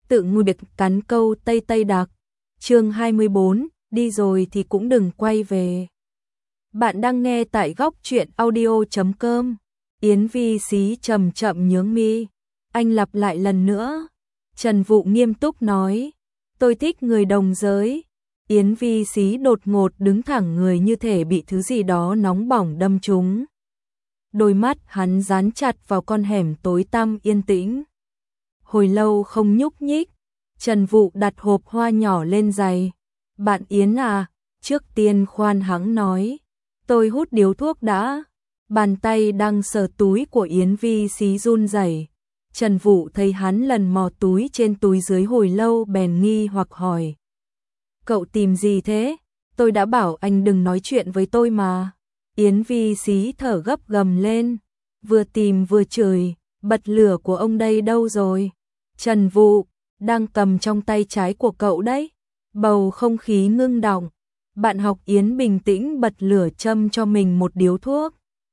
tự ngồi biệt cắn câu Tây Tây Đặc. Chương 24, đi rồi thì cũng đừng quay về. Bạn đang nghe tại góc truyện audio.com. Yến Vi Xí chậm chậm nhướng mi. Anh lặp lại lần nữa. Trần Vũ nghiêm túc nói, tôi thích người đồng giới. Yến Vi Xí đột ngột đứng thẳng người như thể bị thứ gì đó nóng bỏng đâm trúng. Đôi mắt hắn dán chặt vào con hẻm tối tăm yên tĩnh. Hồi lâu không nhúc nhích, Trần Vũ đặt hộp hoa nhỏ lên giày. Bạn Yến à, trước tiên khoan hắng nói, tôi hút điếu thuốc đã. Bàn tay đang sờ túi của Yến Vi Xí run rẩy. Trần Vũ thấy hắn lần mò túi trên túi dưới hồi lâu bèn nghi hoặc hỏi. Cậu tìm gì thế? Tôi đã bảo anh đừng nói chuyện với tôi mà. Yến Vi Xí thở gấp gầm lên, vừa tìm vừa chửi, bật lửa của ông đây đâu rồi? Trần Vũ, đang cầm trong tay trái của cậu đấy. Bầu không khí ngưng đọng, bạn học Yến bình tĩnh bật lửa châm cho mình một điếu thuốc.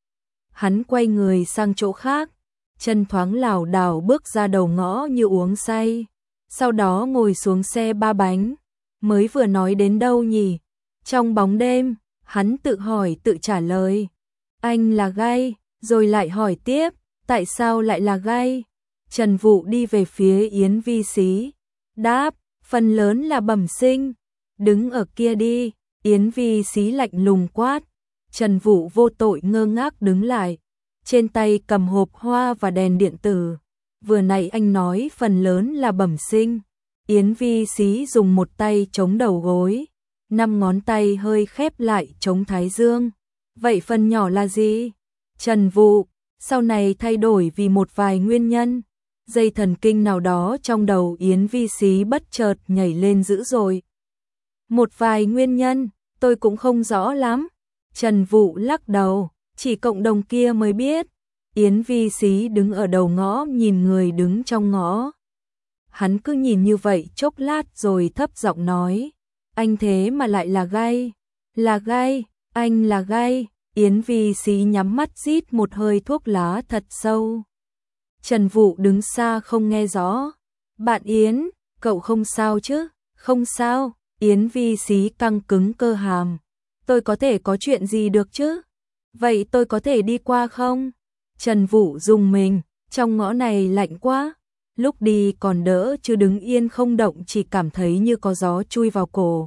Hắn quay người sang chỗ khác, chân thoáng lảo đảo bước ra đầu ngõ như uống say, sau đó ngồi xuống xe ba bánh. Mới vừa nói đến đâu nhỉ? Trong bóng đêm, hắn tự hỏi tự trả lời. Anh là gay, rồi lại hỏi tiếp, tại sao lại là gay? Trần Vũ đi về phía Yến Vi Xí, đáp, phần lớn là bẩm sinh. Đứng ở kia đi, Yến Vi Xí lạnh lùng quát. Trần Vũ vô tội ngơ ngác đứng lại, trên tay cầm hộp hoa và đèn điện tử. Vừa nãy anh nói phần lớn là bẩm sinh. Yến Vi Xí dùng một tay chống đầu gối, 5 ngón tay hơi khép lại chống thái dương. Vậy phần nhỏ là gì? Trần Vũ, sau này thay đổi vì một vài nguyên nhân. Dây thần kinh nào đó trong đầu Yến Vi Xí bất chợt nhảy lên dữ dội. Một vài nguyên nhân, tôi cũng không rõ lắm. Trần Vũ lắc đầu, chỉ cộng đồng kia mới biết. Yến Vi Xí đứng ở đầu ngõ nhìn người đứng trong ngõ. Hắn cứ nhìn như vậy chốc lát rồi thấp giọng nói, anh thế mà lại là gay. Là gay, anh là gay. Yến Vi Xí nhắm mắt rít một hơi thuốc lá thật sâu. Trần Vũ đứng xa không nghe rõ. Bạn Yến, cậu không sao chứ? Không sao. Yến Vi Xí căng cứng cơ hàm. Tôi có thể có chuyện gì được chứ? Vậy tôi có thể đi qua không? Trần Vũ rùng mình, trong ngõ này lạnh quá. Lúc đi còn đỡ chứ đứng yên không động chỉ cảm thấy như có gió chui vào cổ.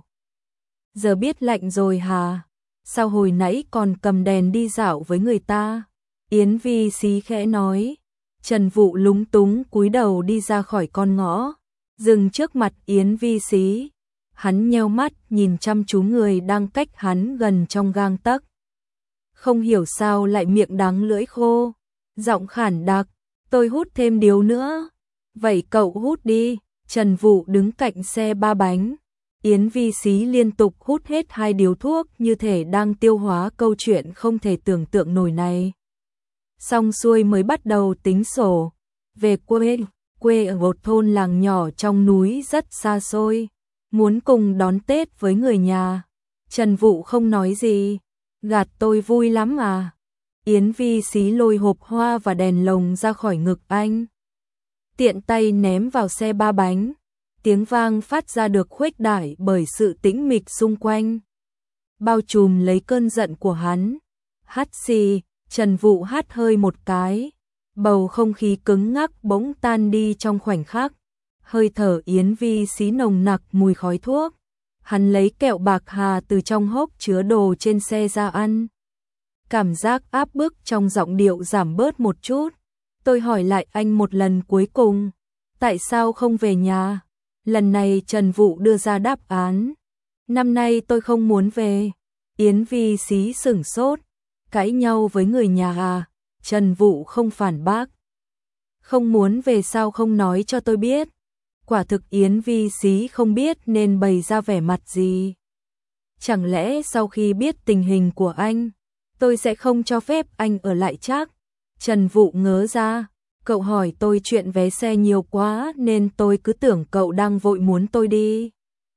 Giờ biết lạnh rồi hả? Sao hồi nãy còn cầm đèn đi dạo với người ta? Yến Vi Xí khẽ nói. Trần Vũ lúng túng cúi đầu đi ra khỏi con ngõ, dừng trước mặt Yến Vi Xí. Hắn nheo mắt nhìn chăm chú người đang cách hắn gần trong gang tấc. Không hiểu sao lại miệng đắng lưỡi khô, giọng khản đặc, tôi hút thêm điếu nữa. Vậy cậu hút đi. Trần Vũ đứng cạnh xe ba bánh. Yến Vi Xí liên tục hút hết 2 điếu thuốc như thể đang tiêu hóa câu chuyện không thể tưởng tượng nổi này. Xong xuôi mới bắt đầu tính sổ. Về quê ở một thôn làng nhỏ trong núi rất xa xôi. Muốn cùng đón Tết với người nhà. Trần Vũ không nói gì. Gạt tôi vui lắm à? Yến Vi Xí lôi hộp hoa và đèn lồng ra khỏi ngực anh. Tiện tay ném vào xe ba bánh. Tiếng vang phát ra được khuếch đại bởi sự tĩnh mịch xung quanh, bao trùm lấy cơn giận của hắn. Hắt xì, Trần Vũ hắt hơi một cái. Bầu không khí cứng ngắc bỗng tan đi trong khoảnh khắc. Hơi thở Yến Vi Xí nồng nặc mùi khói thuốc. Hắn lấy kẹo bạc hà từ trong hốc chứa đồ trên xe ra ăn. Cảm giác áp bức trong giọng điệu giảm bớt một chút. Tôi hỏi lại anh một lần cuối cùng, tại sao không về nhà? Lần này Trần Vũ đưa ra đáp án. Năm nay tôi không muốn về. Yến Vi Xí sửng sốt. Cãi nhau với người nhà à? Trần Vũ không phản bác. Không muốn về sao không nói cho tôi biết? Quả thực Yến Vi Xí không biết nên bày ra vẻ mặt gì. Chẳng lẽ sau khi biết tình hình của anh, tôi sẽ không cho phép anh ở lại chắc? Trần Vũ ngớ ra. Cậu hỏi tôi chuyện vé xe nhiều quá nên tôi cứ tưởng cậu đang vội muốn tôi đi.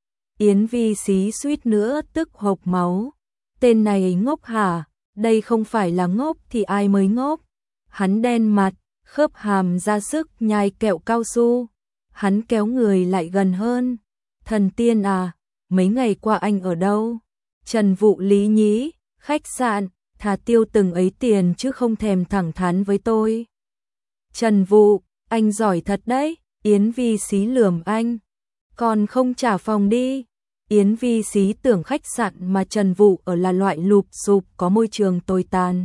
Yến Vi Xí suýt nữa tức hộc máu. Tên này ngốc hả? Đây không phải là ngốc thì ai mới ngốc? Hắn đen mặt, khớp hàm ra sức nhai kẹo cao su. Hắn kéo người lại gần hơn. Thần tiên à, mấy ngày qua anh ở đâu? Trần Vũ lý nhí, khách sạn, thà tiêu từng ấy tiền chứ không thèm thẳng thắn với tôi. Trần Vũ, anh giỏi thật đấy. Yến Vi Xí lườm anh. Còn không trả phòng đi. Yến Vi Xí tưởng khách sạn mà Trần Vũ ở là loại lụp xụp có môi trường tồi tàn.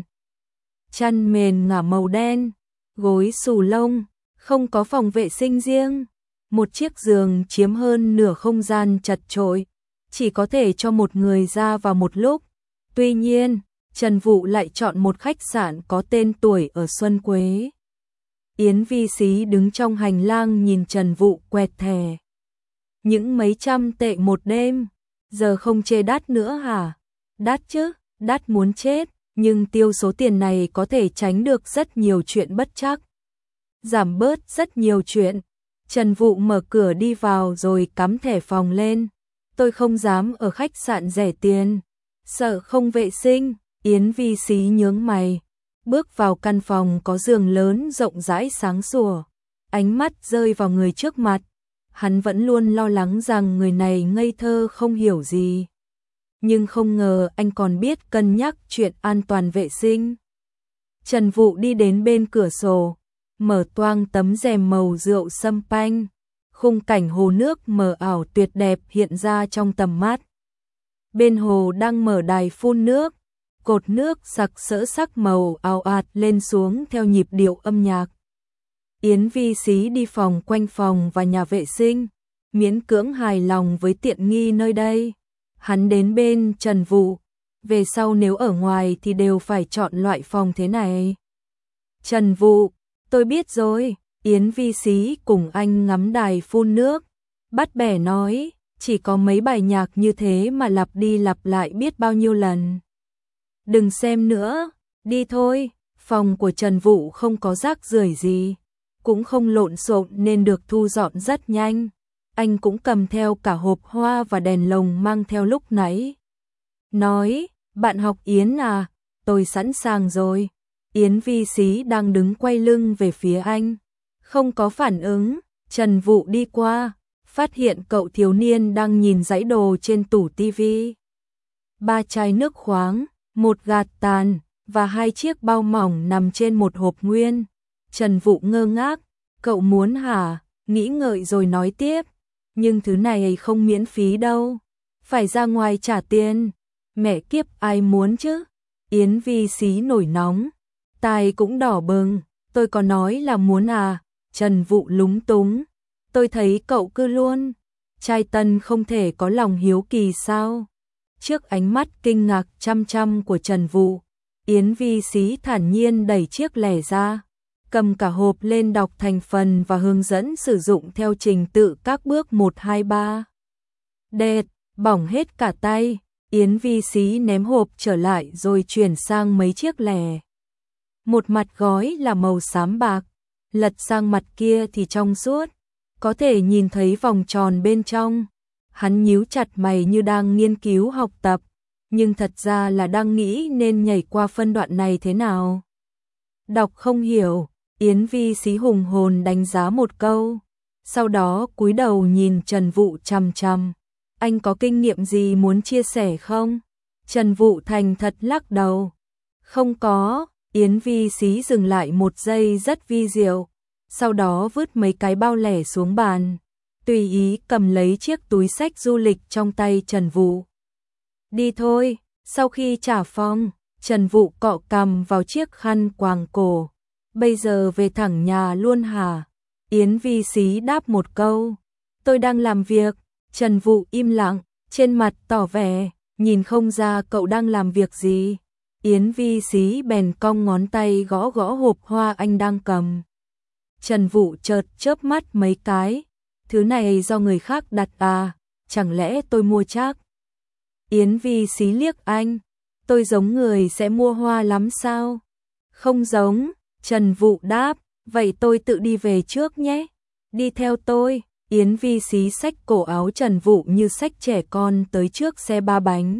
Chăn mền ngả màu đen, gối xù lông, không có phòng vệ sinh riêng. Một chiếc giường chiếm hơn nửa không gian chật chội, chỉ có thể cho một người ra vào một lúc. Tuy nhiên, Trần Vũ lại chọn một khách sạn có tên tuổi ở Xuân Quế. Yến Vi Xí đứng trong hành lang nhìn Trần Vũ quẹt thẻ. Những mấy trăm tệ một đêm, giờ không chê đắt nữa hả? Đắt chứ, đắt muốn chết, nhưng tiêu số tiền này có thể tránh được rất nhiều chuyện bất trắc. Giảm bớt rất nhiều chuyện. Trần Vũ mở cửa đi vào rồi cắm thẻ phòng lên. Tôi không dám ở khách sạn rẻ tiền, sợ không vệ sinh. Yến Vi Xí nhướng mày. Bước vào căn phòng có giường lớn rộng rãi sáng sủa. Ánh mắt rơi vào người trước mặt. Hắn vẫn luôn lo lắng rằng người này ngây thơ không hiểu gì. Nhưng không ngờ anh còn biết cân nhắc chuyện an toàn vệ sinh. Trần Vũ đi đến bên cửa sổ, mở toang tấm rèm màu rượu sâm panh. Khung cảnh hồ nước mờ ảo tuyệt đẹp hiện ra trong tầm mắt. Bên hồ đang mở đài phun nước. Cột nước sặc sỡ sắc màu ào ạt lên xuống theo nhịp điệu âm nhạc. Yến Vi Xí đi phòng quanh phòng và nhà vệ sinh, miễn cưỡng hài lòng với tiện nghi nơi đây. Hắn đến bên Trần Vũ, về sau nếu ở ngoài thì đều phải chọn loại phòng thế này. Trần Vũ, tôi biết rồi. Yến Vi Xí cùng anh ngắm đài phun nước, bắt bẻ nói, chỉ có mấy bài nhạc như thế mà lặp đi lặp lại biết bao nhiêu lần. Đừng xem nữa, đi thôi. Phòng của Trần Vũ không có rác rưởi gì, cũng không lộn xộn nên được thu dọn rất nhanh. Anh cũng cầm theo cả hộp hoa và đèn lồng mang theo lúc nãy. Nói, bạn học Yến à, tôi sẵn sàng rồi. Yến Vi Xí đang đứng quay lưng về phía anh, không có phản ứng. Trần Vũ đi qua, phát hiện cậu thiếu niên đang nhìn dãy đồ trên tủ tivi. 3 chai nước khoáng, một gạt tàn và 2 chiếc bao mỏng nằm trên một hộp nguyên. Trần Vũ ngơ ngác, cậu muốn hả? Nghĩ ngợi rồi nói tiếp, nhưng thứ này không miễn phí đâu, phải ra ngoài trả tiền. Mẹ kiếp, ai muốn chứ? Yến Vi Xí nổi nóng, tai cũng đỏ bừng. Tôi có nói là muốn à? Trần Vũ lúng túng, tôi thấy cậu cứ luôn. Trai tân không thể có lòng hiếu kỳ sao? Trước ánh mắt kinh ngạc chăm chăm của Trần Vũ, Yến Vi Xí thản nhiên đẩy chiếc lẻ ra, cầm cả hộp lên đọc thành phần và hướng dẫn sử dụng theo trình tự các bước 1, 2, 3. Đệt, bỏng hết cả tay. Yến Vi Xí ném hộp trở lại rồi chuyển sang mấy chiếc lẻ. Một mặt gói là màu xám bạc, lật sang mặt kia thì trong suốt, có thể nhìn thấy vòng tròn bên trong. Hắn nhíu chặt mày như đang nghiên cứu học tập, nhưng thật ra là đang nghĩ nên nhảy qua phân đoạn này thế nào. Đọc không hiểu, Yến Vi Xí hùng hồn đánh giá một câu, sau đó cúi đầu nhìn Trần Vũ chằm chằm. Anh có kinh nghiệm gì muốn chia sẻ không? Trần Vũ thành thật lắc đầu. Không có. Yến Vi Xí dừng lại một giây rất vi diệu, sau đó vứt mấy cái bao lẻ xuống bàn, tùy ý cầm lấy chiếc túi xách du lịch trong tay Trần Vũ. Đi thôi. Sau khi trả phòng, Trần Vũ cọ cằm vào chiếc khăn quàng cổ. Bây giờ về thẳng nhà luôn hả? Yến Vi Xí đáp một câu. Tôi đang làm việc. Trần Vũ im lặng, trên mặt tỏ vẻ, nhìn không ra cậu đang làm việc gì. Yến Vi Xí bèn cong ngón tay gõ gõ hộp hoa anh đang cầm. Trần Vũ chợt chớp mắt mấy cái. Thứ này do người khác đặt à? Chẳng lẽ tôi mua chắc? Yến Vi Xí liếc anh. Tôi giống người sẽ mua hoa lắm sao? Không giống. Trần Vũ đáp. Vậy tôi tự đi về trước nhé. Đi theo tôi. Yến Vi Xí xách cổ áo Trần Vũ như xách trẻ con tới trước xe 3 bánh.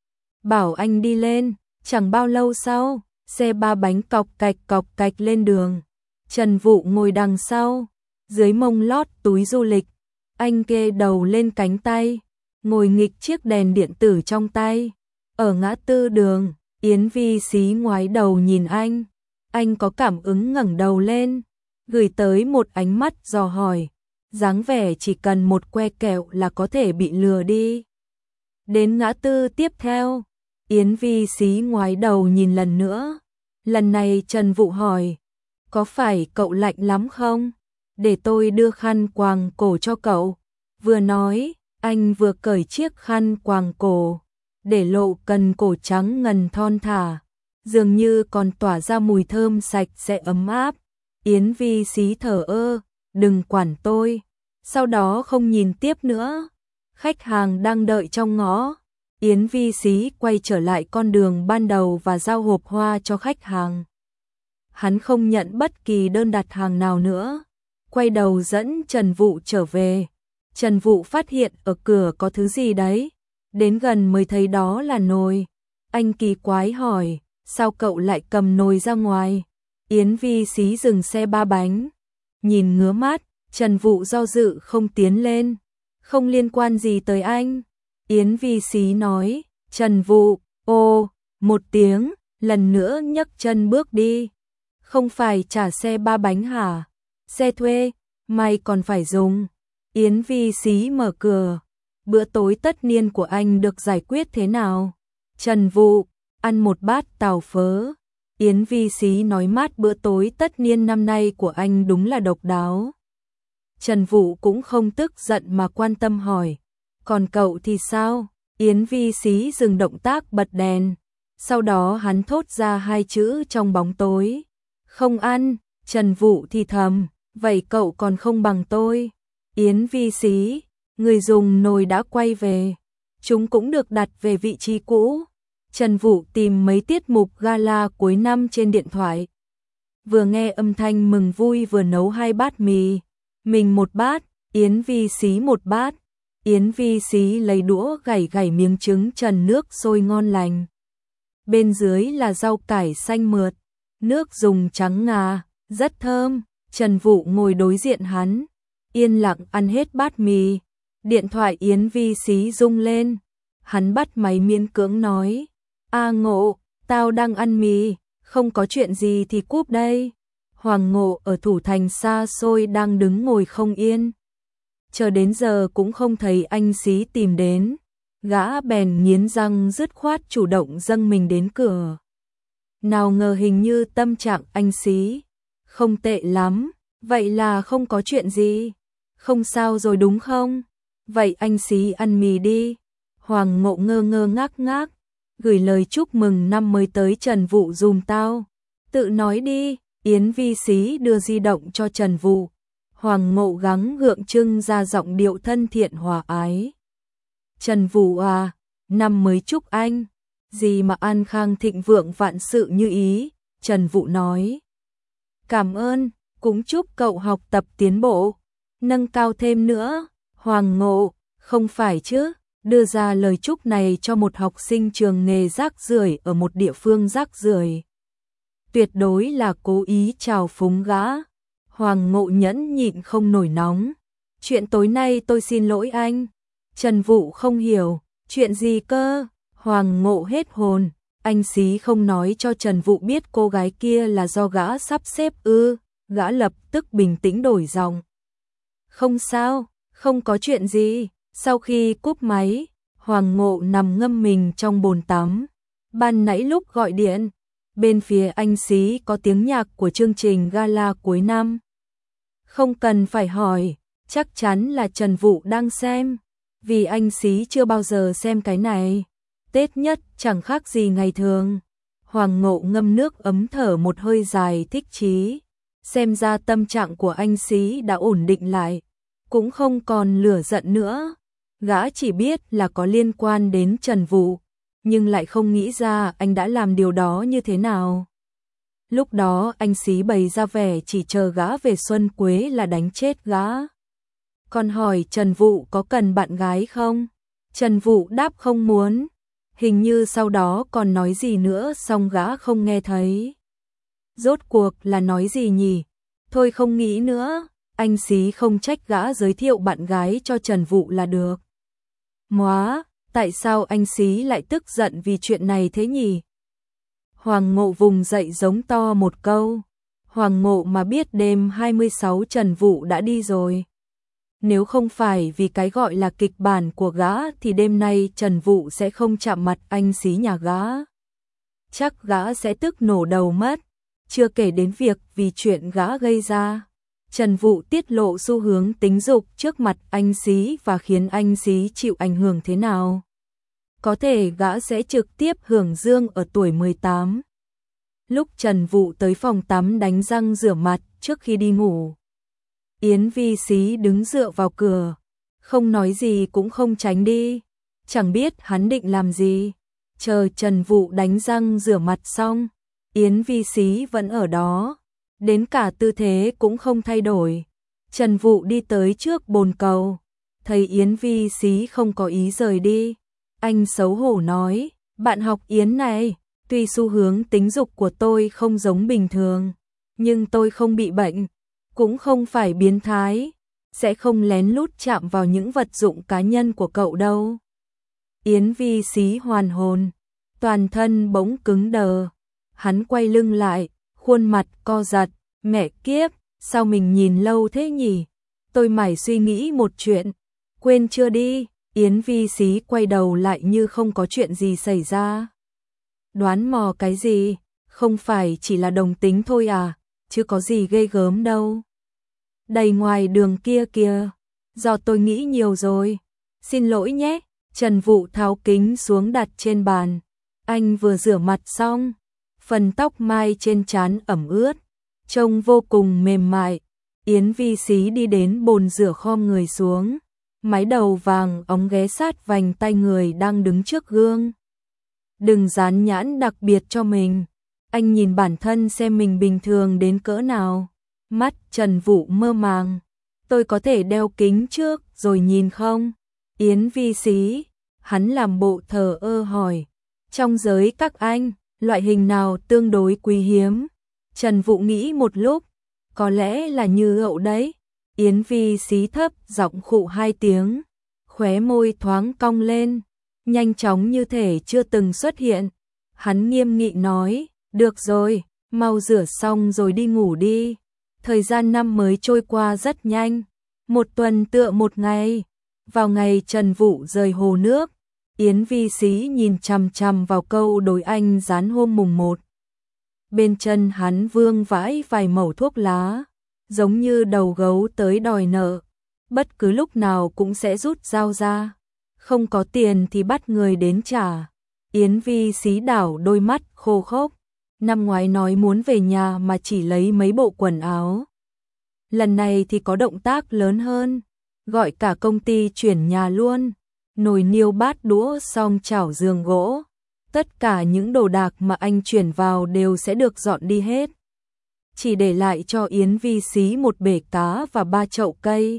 Bảo anh đi lên. Chẳng bao lâu sau, xe 3 bánh cọc cạch lên đường. Trần Vũ ngồi đằng sau, dưới mông lót túi du lịch, anh kê đầu lên cánh tay, ngồi nghịch chiếc đèn điện tử trong tay. Ở ngã tư đường, Yến Vi Xí ngoái đầu nhìn anh có cảm ứng ngẩng đầu lên, gửi tới một ánh mắt dò hỏi, dáng vẻ chỉ cần một que kẹo là có thể bị lừa đi. Đến ngã tư tiếp theo, Yến Vi Xí ngoái đầu nhìn lần nữa. Lần này Trần Vũ hỏi, có phải cậu lạnh lắm không? Để tôi đưa khăn quàng cổ cho cậu. Vừa nói, anh vừa cởi chiếc khăn quàng cổ, để lộ cần cổ trắng ngần thon thả, dường như còn tỏa ra mùi thơm sạch sẽ ấm áp. Yến Vi Xí thở ơ, đừng quản tôi. Sau đó không nhìn tiếp nữa. Khách hàng đang đợi trong ngõ. Yến Vi Xí quay trở lại con đường ban đầu và giao hộp hoa cho khách hàng. Hắn không nhận bất kỳ đơn đặt hàng nào nữa. Quay đầu dẫn Trần Vũ trở về. Trần Vũ phát hiện ở cửa có thứ gì đấy. Đến gần mới thấy đó là nồi. Anh kỳ quái hỏi, sao cậu lại cầm nồi ra ngoài? Yến Vi Xí dừng xe ba bánh. Nhìn ngứa mắt, Trần Vũ do dự không tiến lên. Không liên quan gì tới anh. Yến Vi Xí nói, Trần Vũ, ô, một tiếng, lần nữa nhấc chân bước đi. Không phải trả xe ba bánh hả? Xe thuê, mày còn phải dùng. Yến Vi Xí mở cửa. Bữa tối tất niên của anh được giải quyết thế nào? Trần Vũ, ăn một bát tàu phớ. Yến Vi Xí nói mát bữa tối tất niên năm nay của anh đúng là độc đáo. Trần Vũ cũng không tức giận mà quan tâm hỏi, còn cậu thì sao? Yến Vi Xí dừng động tác bật đèn. Sau đó hắn thốt ra hai chữ trong bóng tối. Không ăn. Trần Vũ thì thầm, vậy cậu còn không bằng tôi. Yến Vi Xí, người dùng nồi đã quay về. Chúng cũng được đặt về vị trí cũ. Trần Vũ tìm mấy tiết mục gala cuối năm trên điện thoại. Vừa nghe âm thanh mừng vui vừa nấu 2 bát mì. Mình một bát, Yến Vi Xí một bát. Yến Vi Xí lấy đũa gảy gảy miếng trứng trần nước sôi ngon lành. Bên dưới là rau cải xanh mượt, nước dùng trắng ngà, rất thơm. Trần Vũ ngồi đối diện hắn, yên lặng ăn hết bát mì. Điện thoại Yến Vi Xí rung lên. Hắn bắt máy miễn cưỡng nói, A Ngộ, tao đang ăn mì, không có chuyện gì thì cúp đây. Hoàng Ngộ ở thủ thành xa xôi đang đứng ngồi không yên. Chờ đến giờ cũng không thấy anh Xí tìm đến. Gã bèn nghiến răng dứt khoát chủ động dâng mình đến cửa. Nào ngờ hình như tâm trạng anh Xí không tệ lắm. Vậy là không có chuyện gì. Không sao rồi đúng không? Vậy anh Xí ăn mì đi. Hoàng Ngộ ngơ ngơ ngác ngác. Gửi lời chúc mừng năm mới tới Trần Vũ dùm tao. Tự nói đi. Yến Vi Xí đưa di động cho Trần Vũ. Hoàng Ngộ gắng gượng trưng ra giọng điệu thân thiện hòa ái. Trần Vũ à, năm mới chúc anh. Gì mà an khang thịnh vượng vạn sự như ý. Trần Vũ nói. Cảm ơn, cũng chúc cậu học tập tiến bộ, nâng cao thêm nữa. Hoàng Ngộ, không phải chứ, đưa ra lời chúc này cho một học sinh trường nghề rác rưởi ở một địa phương rác rưởi. Tuyệt đối là cố ý trào phúng gã. Hoàng Ngộ nhẫn nhịn không nổi nóng. Chuyện tối nay tôi xin lỗi anh. Trần Vũ không hiểu, chuyện gì cơ? Hoàng Ngộ hết hồn. Anh Xí không nói cho Trần Vũ biết cô gái kia là do gã sắp xếp ư? Gã lập tức bình tĩnh đổi giọng. Không sao, không có chuyện gì. Sau khi cúp máy, Hoàng Ngộ nằm ngâm mình trong bồn tắm. Ban nãy lúc gọi điện, bên phía anh Xí có tiếng nhạc của chương trình gala cuối năm. Không cần phải hỏi, chắc chắn là Trần Vũ đang xem, vì anh Xí chưa bao giờ xem cái này. Tết nhất chẳng khác gì ngày thường. Hoàng Ngộ ngâm nước ấm thở một hơi dài thích chí. Xem ra tâm trạng của anh Xí đã ổn định lại, cũng không còn lửa giận nữa. Gã chỉ biết là có liên quan đến Trần Vũ, nhưng lại không nghĩ ra anh đã làm điều đó như thế nào. Lúc đó anh Xí bày ra vẻ chỉ chờ gã về Xuân Quế là đánh chết gã. Còn hỏi Trần Vũ có cần bạn gái không? Trần Vũ đáp không muốn. Hình như sau đó còn nói gì nữa xong gã không nghe thấy. Rốt cuộc là nói gì nhỉ? Thôi không nghĩ nữa. anh Xí không trách gã giới thiệu bạn gái cho Trần Vũ là được. Móa, tại sao anh Xí lại tức giận vì chuyện này thế nhỉ? Hoàng Ngộ vùng dậy giống to một câu. Hoàng Ngộ mà biết đêm 26 Trần Vũ đã đi rồi. Nếu không phải vì cái gọi là kịch bản của gã thì đêm nay Trần Vũ sẽ không chạm mặt anh Xí nhà gã. Chắc gã sẽ tức nổ đầu mất. Chưa kể đến việc vì chuyện gã gây ra, Trần Vũ tiết lộ xu hướng tính dục trước mặt anh Xí và khiến anh Xí chịu ảnh hưởng thế nào. Có thể gã sẽ trực tiếp hưởng dương ở tuổi 18. Lúc Trần Vũ tới phòng tắm đánh răng rửa mặt trước khi đi ngủ, Yến Vi Xí đứng dựa vào cửa, không nói gì cũng không tránh đi, chẳng biết hắn định làm gì. Chờ Trần Vũ đánh răng rửa mặt xong, Yến Vi Xí vẫn ở đó, đến cả tư thế cũng không thay đổi. Trần Vũ đi tới trước bồn cầu, thấy Yến Vi Xí không có ý rời đi, anh xấu hổ nói, bạn học Yến này, tuy xu hướng tính dục của tôi không giống bình thường, nhưng tôi không bị bệnh, cũng không phải biến thái, sẽ không lén lút chạm vào những vật dụng cá nhân của cậu đâu. Yến Vi Xí hoàn hồn, toàn thân bỗng cứng đờ, hắn quay lưng lại, khuôn mặt co giật, mẹ kiếp, sao mình nhìn lâu thế nhỉ? Tôi mải suy nghĩ một chuyện, quên chưa đi. Yến Vi Xí quay đầu lại như không có chuyện gì xảy ra. Đoán mò cái gì, không phải chỉ là đồng tính thôi à, chứ có gì ghê gớm đâu. Đầy ngoài đường kia kìa, do tôi nghĩ nhiều rồi, xin lỗi nhé. Trần Vũ tháo kính xuống đặt trên bàn, anh vừa rửa mặt xong, phần tóc mai trên trán ẩm ướt, trông vô cùng mềm mại. Yến Vi Xí đi đến bồn rửa khom người xuống, mái đầu vàng óng ghé sát vành tay người đang đứng trước gương. Đừng dán nhãn đặc biệt cho mình, anh nhìn bản thân xem mình bình thường đến cỡ nào. Mắt Trần Vũ mơ màng, tôi có thể đeo kính trước rồi nhìn không? Yến Vi Xí, hắn làm bộ thờ ơ hỏi, trong giới các anh, loại hình nào tương đối quý hiếm? Trần Vũ nghĩ một lúc, có lẽ là như ậu đấy. Yến Vi Xí thấp giọng khụ 2 tiếng, khóe môi thoáng cong lên, nhanh chóng như thể chưa từng xuất hiện. Hắn nghiêm nghị nói, được rồi, mau rửa xong rồi đi ngủ đi. Thời gian năm mới trôi qua rất nhanh, một tuần tựa một ngày. Vào ngày Trần Vũ rời hồ nước, Yến Vi Xí nhìn chằm chằm vào câu đối anh dán hôm mùng 1. Bên chân hắn vương vãi vài mẩu thuốc lá, giống như đầu gấu tới đòi nợ, bất cứ lúc nào cũng sẽ rút dao ra, không có tiền thì bắt người đến trả. Yến Vi Xí đảo đôi mắt khô khốc, năm ngoái nói muốn về nhà mà chỉ lấy mấy bộ quần áo. Lần này thì có động tác lớn hơn, gọi cả công ty chuyển nhà luôn, nồi niêu bát đũa xong chảo giường gỗ. Tất cả những đồ đạc mà anh chuyển vào đều sẽ được dọn đi hết. Chỉ để lại cho Yến Vi Xí một bể cá và 3 chậu cây.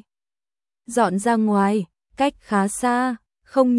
Dọn ra ngoài, cách khá xa, không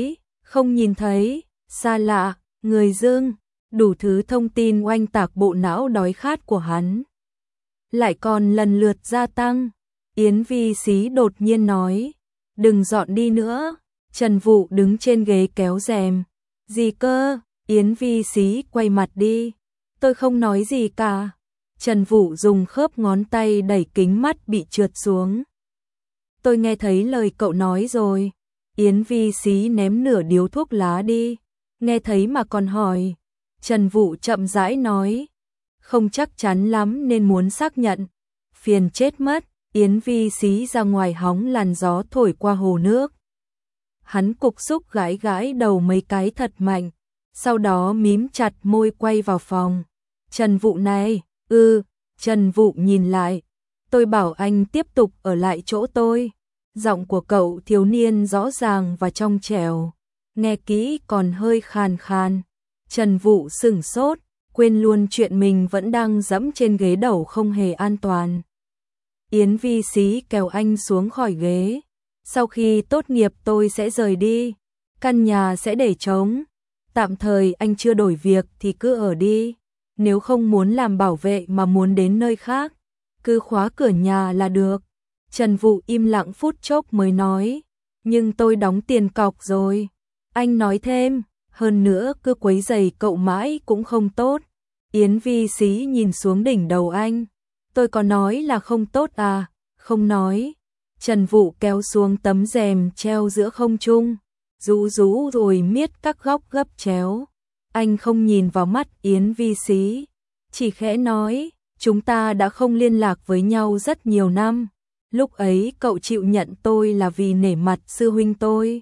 nhìn thấy, xa lạ, người dưng, đủ thứ thông tin oanh tạc bộ não đói khát của hắn. Lại còn lần lượt gia tăng. Yến Vi Xí đột nhiên nói, đừng dọn đi nữa. Trần Vũ đứng trên ghế kéo rèm. Gì cơ? Yến Vi Xí quay mặt đi. Tôi không nói gì cả. Trần Vũ dùng khớp ngón tay đẩy kính mắt bị trượt xuống. Tôi nghe thấy lời cậu nói rồi. Yến Vi Xí ném nửa điếu thuốc lá đi. Nghe thấy mà còn hỏi. Trần Vũ chậm rãi nói, không chắc chắn lắm nên muốn xác nhận. Phiền chết mất. Yến Vi Xí ra ngoài hóng làn gió thổi qua hồ nước. Hắn cục xúc gãi gãi đầu mấy cái thật mạnh, sau đó mím chặt môi quay vào phòng. Trần Vũ này, Trần Vũ nhìn lại, tôi bảo anh tiếp tục ở lại chỗ tôi. Giọng của cậu thiếu niên rõ ràng và trong trẻo, nghe kỹ còn hơi khàn khàn. Trần Vũ sửng sốt, quên luôn chuyện mình vẫn đang dẫm trên ghế đầu không hề an toàn. Yến Vi Xí kéo anh xuống khỏi ghế. Sau khi tốt nghiệp tôi sẽ rời đi, căn nhà sẽ để trống. Tạm thời anh chưa đổi việc thì cứ ở đi. Nếu không muốn làm bảo vệ mà muốn đến nơi khác, cứ khóa cửa nhà là được. Trần Vũ im lặng phút chốc mới nói, nhưng tôi đóng tiền cọc rồi. Anh nói thêm, hơn nữa cứ quấy rầy cậu mãi cũng không tốt. Yến Vi Xí nhìn xuống đỉnh đầu anh, tôi có nói là không tốt à? Không nói. Trần Vũ kéo xuống tấm rèm treo giữa không trung, rũ rũ rồi miết các góc gấp chéo. Anh không nhìn vào mắt Yến Vi Xí, chỉ khẽ nói, chúng ta đã không liên lạc với nhau rất nhiều năm. Lúc ấy cậu chịu nhận tôi là vì nể mặt sư huynh tôi.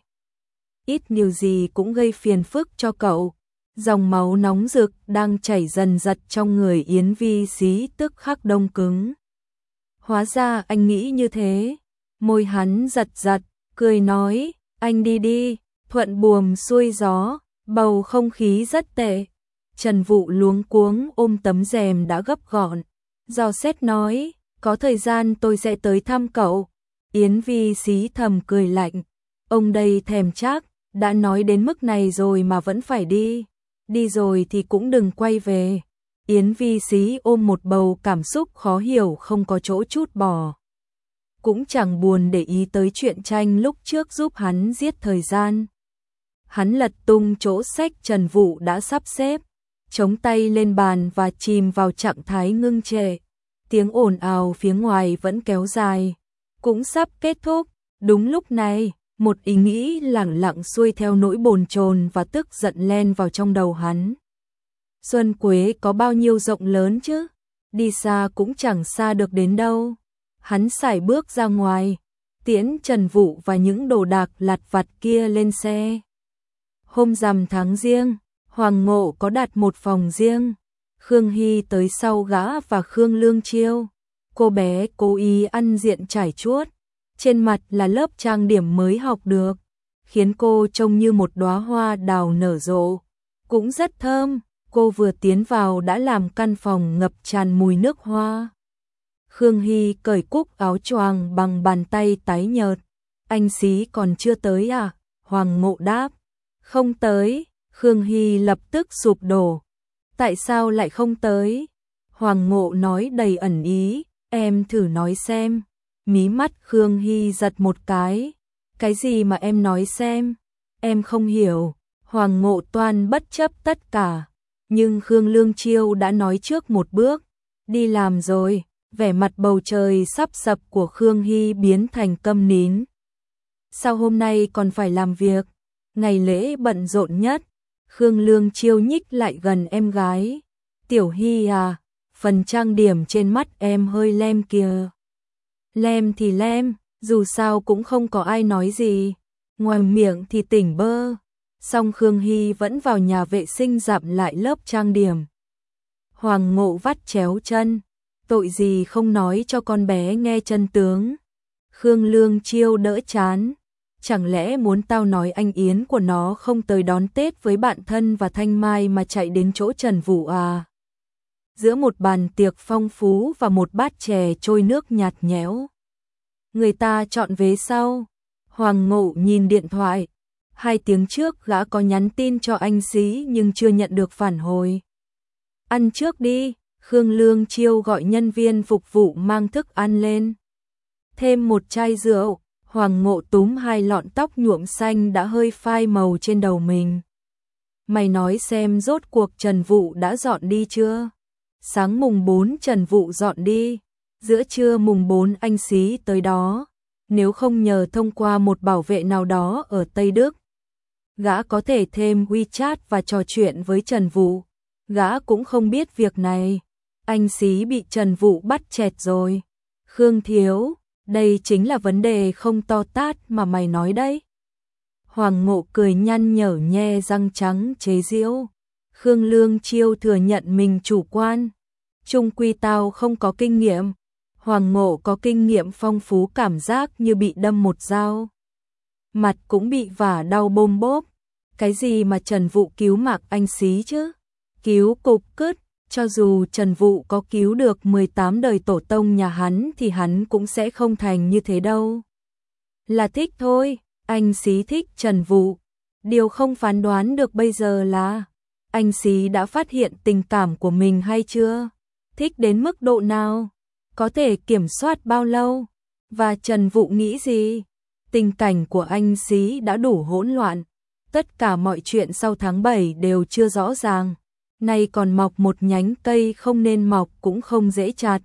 Ít điều gì cũng gây phiền phức cho cậu. Dòng máu nóng rực đang chảy dần dật trong người Yến Vi Xí tức khắc đông cứng. Hóa ra anh nghĩ như thế. Môi hắn giật giật, cười nói, anh đi đi, thuận buồm xuôi gió, bầu không khí rất tệ. Trần Vũ luống cuống ôm tấm rèm đã gấp gọn, dò xét nói, có thời gian tôi sẽ tới thăm cậu. Yến Vi Xí thầm cười lạnh, ông đây thèm chắc, đã nói đến mức này rồi mà vẫn phải đi. Đi rồi thì cũng đừng quay về. Yến Vi Xí ôm một bầu cảm xúc khó hiểu không có chỗ trút bỏ. Cũng chẳng buồn để ý tới chuyện tranh lúc trước giúp hắn giết thời gian. Hắn lật tung chỗ sách Trần Vũ đã sắp xếp, chống tay lên bàn và chìm vào trạng thái ngưng trệ. Tiếng ồn ào phía ngoài vẫn kéo dài, cũng sắp kết thúc. Đúng lúc này, một ý nghĩ lẳng lặng xuôi theo nỗi bồn chồn và tức giận len vào trong đầu hắn. Xuân Quế có bao nhiêu rộng lớn chứ? Đi xa cũng chẳng xa được đến đâu. Hắn sải bước ra ngoài, tiễn Trần Vũ và những đồ đạc lặt vặt kia lên xe. Hôm rằm tháng Giêng, Hoàng Ngộ có đặt một phòng riêng. Khương Hy tới sau gã và Khương Lương Chiêu. Cô bé cố ý ăn diện trải chuốt, trên mặt là lớp trang điểm mới học được, khiến cô trông như một đóa hoa đào nở rộ, cũng rất thơm. Cô vừa tiến vào đã làm căn phòng ngập tràn mùi nước hoa. Khương Hy cởi cúc áo choàng bằng bàn tay tái nhợt. Anh Xí còn chưa tới à? Hoàng Ngộ đáp. Không tới. Khương Hy lập tức sụp đổ. Tại sao lại không tới? Hoàng Ngộ nói đầy ẩn ý. Em thử nói xem. Mí mắt Khương Hy giật một cái. Cái gì mà em nói xem? Em không hiểu. Hoàng Ngộ toan bất chấp tất cả. Nhưng Khương Lương Chiêu đã nói trước một bước. Đi làm rồi. Vẻ mặt bầu trời sắp sập của Khương Hy biến thành câm nín. Sao hôm nay còn phải làm việc? Ngày lễ bận rộn nhất. Khương Lương Chiêu nhích lại gần em gái. Tiểu Hy à, phần trang điểm trên mắt em hơi lem kìa. Lem thì lem, dù sao cũng không có ai nói gì. Ngoài miệng thì tỉnh bơ. Song Khương Hy vẫn vào nhà vệ sinh dặm lại lớp trang điểm. Hoàng Ngộ vắt chéo chân. Tội gì không nói cho con bé nghe chân tướng. Khương Lương Chiêu đỡ chán. Chẳng lẽ muốn tao nói anh Yến của nó không tới đón Tết với bạn thân và Thanh Mai mà chạy đến chỗ Trần Vũ à? Giữa một bàn tiệc phong phú và một bát chè trôi nước nhạt nhẽo. Người ta chọn vế sau. Hoàng Ngộ nhìn điện thoại. 2 tiếng trước gã có nhắn tin cho anh Xí nhưng chưa nhận được phản hồi. Ăn trước đi. Khương Lương Chiêu gọi nhân viên phục vụ mang thức ăn lên. Thêm một chai rượu. Hoàng Ngộ túm 2 lọn tóc nhuộm xanh đã hơi phai màu trên đầu mình. Mày nói xem rốt cuộc Trần Vũ đã dọn đi chưa? Sáng mùng 4 Trần Vũ dọn đi. Giữa trưa mùng 4 anh Xí tới đó. Nếu không nhờ thông qua một bảo vệ nào đó ở Tây Đức, gã có thể thêm WeChat và trò chuyện với Trần Vũ. Gã cũng không biết việc này. Anh Xí bị Trần Vũ bắt chẹt rồi. Khương Thiếu, đây chính là vấn đề không to tát mà mày nói đấy. Hoàng Ngộ cười nhăn nhở nhe răng trắng chế giễu. Khương Lương Chiêu thừa nhận mình chủ quan. Chung quy tao không có kinh nghiệm. Hoàng Ngộ có kinh nghiệm phong phú, cảm giác như bị đâm một dao. Mặt cũng bị vả đau bôm bốp. Cái gì mà Trần Vũ cứu mạng anh Xí chứ? Cứu cục cứt. Cho dù Trần Vũ có cứu được 18 đời tổ tông nhà hắn thì hắn cũng sẽ không thành như thế đâu. Là thích thôi, anh Xí thích Trần Vũ. Điều không phán đoán được bây giờ là anh Xí đã phát hiện tình cảm của mình hay chưa? Thích đến mức độ nào? có thể kiểm soát bao lâu? Và Trần Vũ nghĩ gì? Tình cảnh của anh Xí đã đủ hỗn loạn. Tất cả mọi chuyện sau tháng 7 đều chưa rõ ràng. Nay còn mọc một nhánh cây không nên mọc cũng không dễ chặt.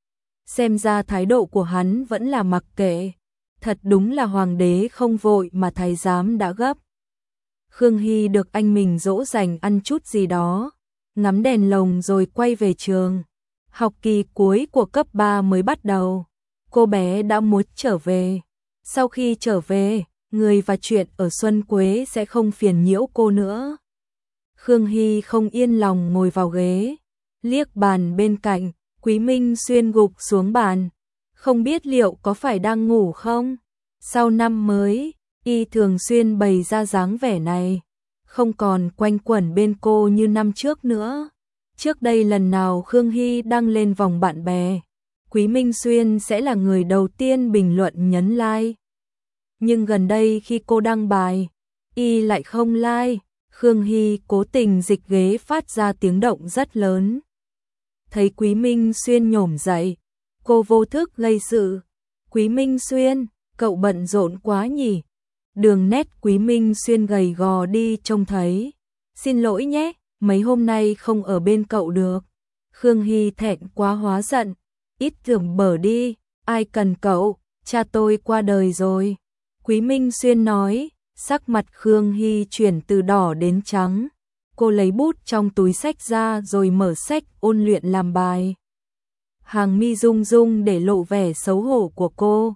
Xem ra thái độ của hắn vẫn là mặc kệ. Thật đúng là hoàng đế không vội mà thái giám đã gấp. Khương Hy được anh mình dỗ dành ăn chút gì đó, ngắm đèn lồng rồi quay về trường. Học kỳ cuối của cấp 3 mới bắt đầu. Cô bé đã muốn trở về. Sau khi trở về, người và chuyện ở Xuân Quế sẽ không phiền nhiễu cô nữa. Khương Hy không yên lòng ngồi vào ghế, liếc bàn bên cạnh, Quý Minh Xuyên gục xuống bàn. Không biết liệu có phải đang ngủ không? Sau năm mới, y thường xuyên bày ra dáng vẻ này, không còn quanh quẩn bên cô như năm trước nữa. Trước đây lần nào Khương Hy đăng lên vòng bạn bè, Quý Minh Xuyên sẽ là người đầu tiên bình luận nhấn like. Nhưng gần đây khi cô đăng bài, y lại không like. Khương Hy cố tình dịch ghế phát ra tiếng động rất lớn. Thấy Quý Minh Xuyên nhổm dậy, cô vô thức gây sự. Quý Minh Xuyên, cậu bận rộn quá nhỉ? Đường nét Quý Minh Xuyên gầy gò đi trông thấy. Xin lỗi nhé, mấy hôm nay không ở bên cậu được. Khương Hy thẹn quá hóa giận. Ít tưởng bở đi, ai cần cậu, cha tôi qua đời rồi. Quý Minh Xuyên nói, sắc mặt Khương Hy chuyển từ đỏ đến trắng. Cô lấy bút trong túi sách ra rồi mở sách ôn luyện làm bài. Hàng mi rung rung để lộ vẻ xấu hổ của cô.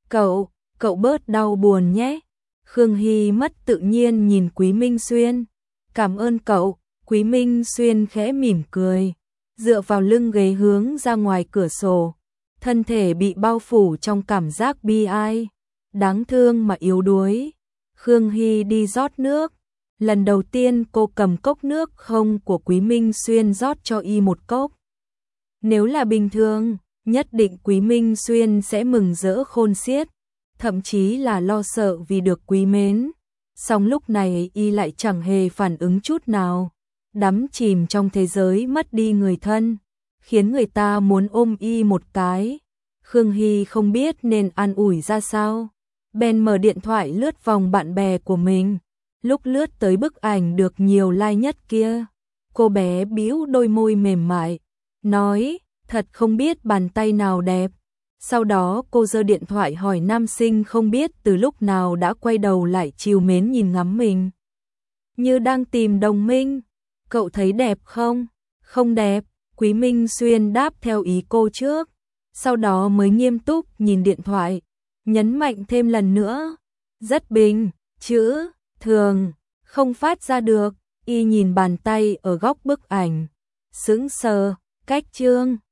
Cậu bớt đau buồn nhé. Khương Hy mất tự nhiên nhìn Quý Minh Xuyên. Cảm ơn cậu. Quý Minh Xuyên khẽ mỉm cười, dựa vào lưng ghế hướng ra ngoài cửa sổ. Thân thể bị bao phủ trong cảm giác bi ai, đáng thương mà yếu đuối. Khương Hy đi rót nước. Lần đầu tiên cô cầm cốc nước không của Quý Minh Xuyên rót cho y một cốc. Nếu là bình thường, nhất định Quý Minh Xuyên sẽ mừng rỡ khôn xiết, thậm chí là lo sợ vì được quý mến. Song lúc này y lại chẳng hề phản ứng chút nào, đắm chìm trong thế giới mất đi người thân, khiến người ta muốn ôm y một cái. Khương Hy không biết nên an ủi ra sao, bèn mở điện thoại lướt vòng bạn bè của mình. Lúc lướt tới bức ảnh được nhiều like nhất kia, cô bé bĩu đôi môi mềm mại, nói, thật không biết bàn tay nào đẹp. Sau đó cô giơ điện thoại hỏi nam sinh không biết từ lúc nào đã quay đầu lại trìu mến nhìn ngắm mình. Như đang tìm đồng minh. Cậu thấy đẹp không? Không đẹp. Quý Minh Xuyên đáp theo ý cô trước. Sau đó mới nghiêm túc nhìn điện thoại, nhấn mạnh thêm lần nữa. Rất bình, chữ, thường, không phát ra được. Y nhìn bàn tay ở góc bức ảnh, sững sờ, cách chương.